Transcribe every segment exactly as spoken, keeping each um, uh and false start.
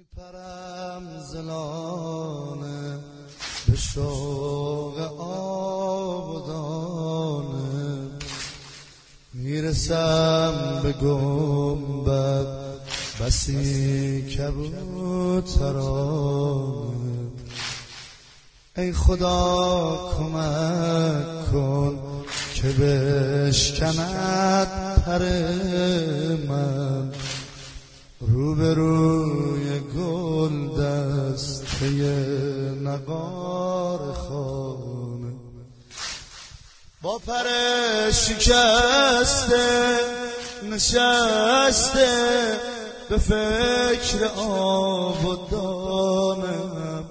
میپرم زلانه به شوق آبادانه، میرسم به گنبد بسی کبوترانه. ای خدا کمک کن که بشکند پر من، روبروی گل دسته نقار خانه. با پر شکسته نشسته به فکر آب و دانم،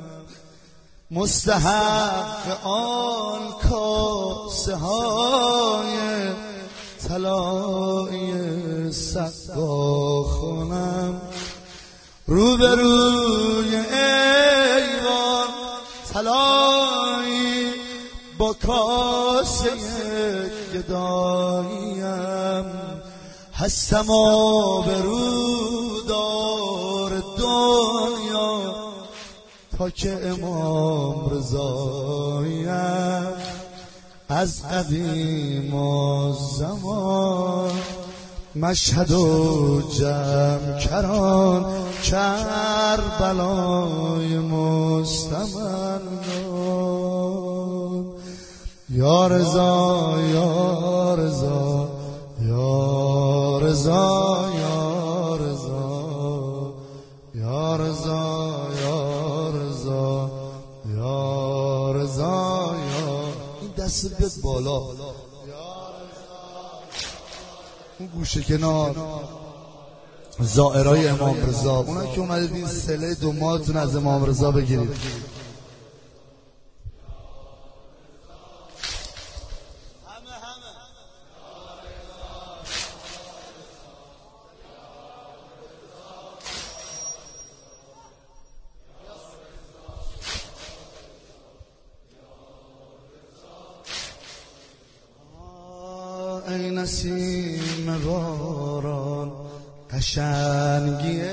مستحق آن کاسه های طلایی سقاخونم. روبروی ایوان طلایی با کاسه گداییم، هستم آبرودار دنیا تا که امام رضاییم. از قدیم و زمان مشهد و جمع کران کربلای مستمندان. یا رضا یا رضا یا رضا یا رضا یا رضا یا رضا یا رضا یا این دست بیاد بالا، اون گوشه کنار زائرای امام رضا، اونا که اومدید این سله دو ماهتون از امام رضا بگیرید. ای نسیم باران قشنگی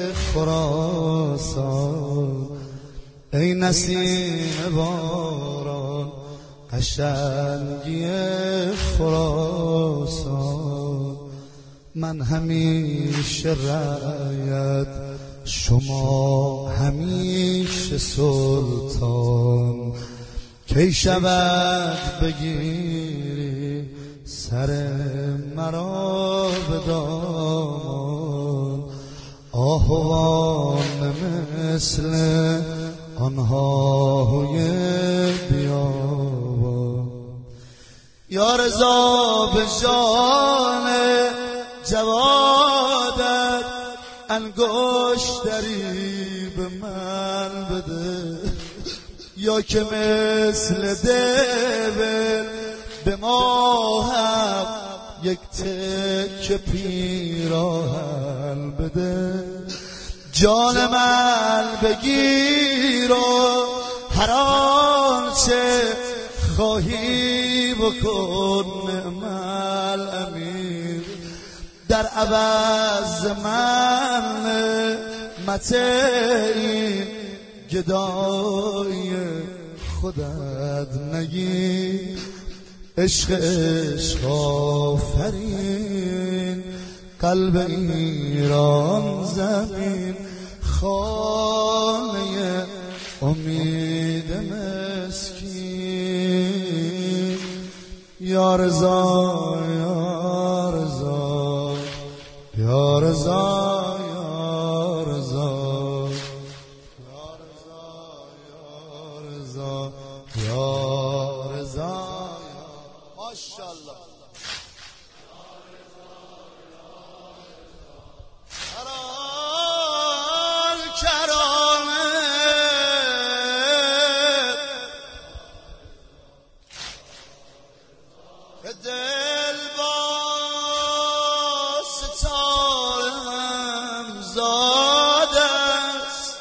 خراسان، ای نسیم باران قشنگی خراسان. من همیشه رعیت، شما همیشه سلطان. کی شود بگیری سر مرا به دامان، آهوان مثل آنهاهای بیابان. یا رضا به جان جوادت انگشتری به من بده، یا که مثل دبل به ما هم یک تکه پیراهن بده. جان من بگیر و هر آنچه خواهی بکن نعم الامیر. در عوض من نعمت این گدای خودت نگیر. عشق عشق آفرین قلب ایران زمین، خانه امید مسکین. یا رضا یا رضا یا رضا یا رضا یا رضا یا رضا. ماشاءالله هران کرانه به دل با ستارم زاده است،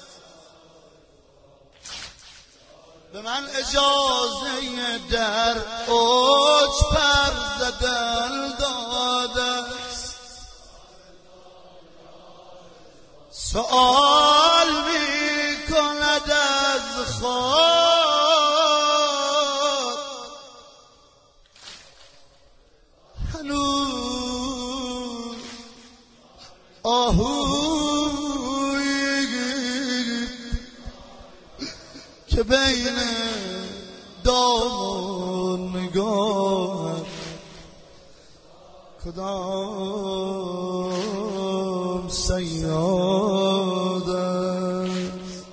به من اجازه در اوج پر زدن داده است. سؤال می کند از خود هنوز آهوی که بین دام و نگاه کدام صیاد است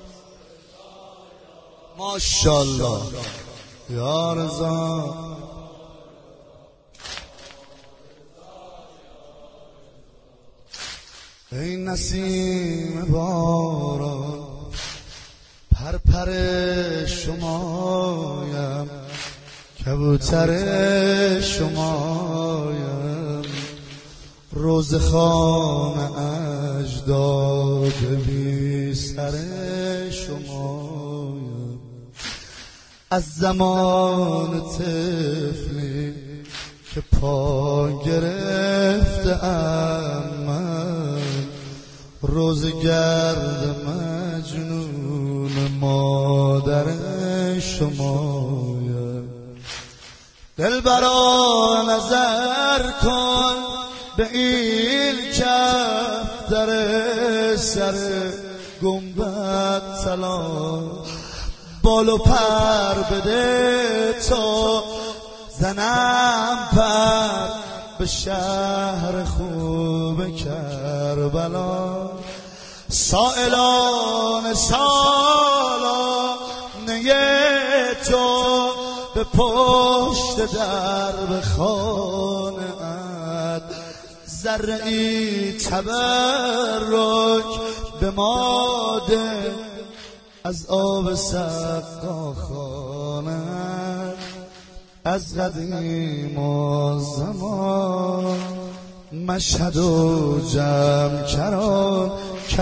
ماشاءالله یا رضا ای نسیم باران پر پر شمایم کبوتر شمایم روزخوان اجداد بی سر شمایم از زمان طفلی که پا گرفتم من روزگرد مجنون مادر شمایم دلبرا نظر کن به این کفتر سر گنبد طلا بال و پر بده تا زنم پر به شهر خوب کربلا سائلان سالانه تو به پشت درب خانه‌ات ذره‌ای تبرک به ما ده از آب سقا خانه‌ات از قدیم و زمان مشهد و جمع کران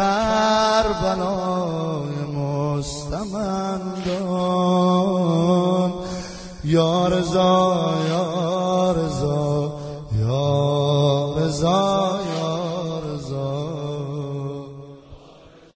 کربلای مستمندان یا رضا یا رضا یا رضا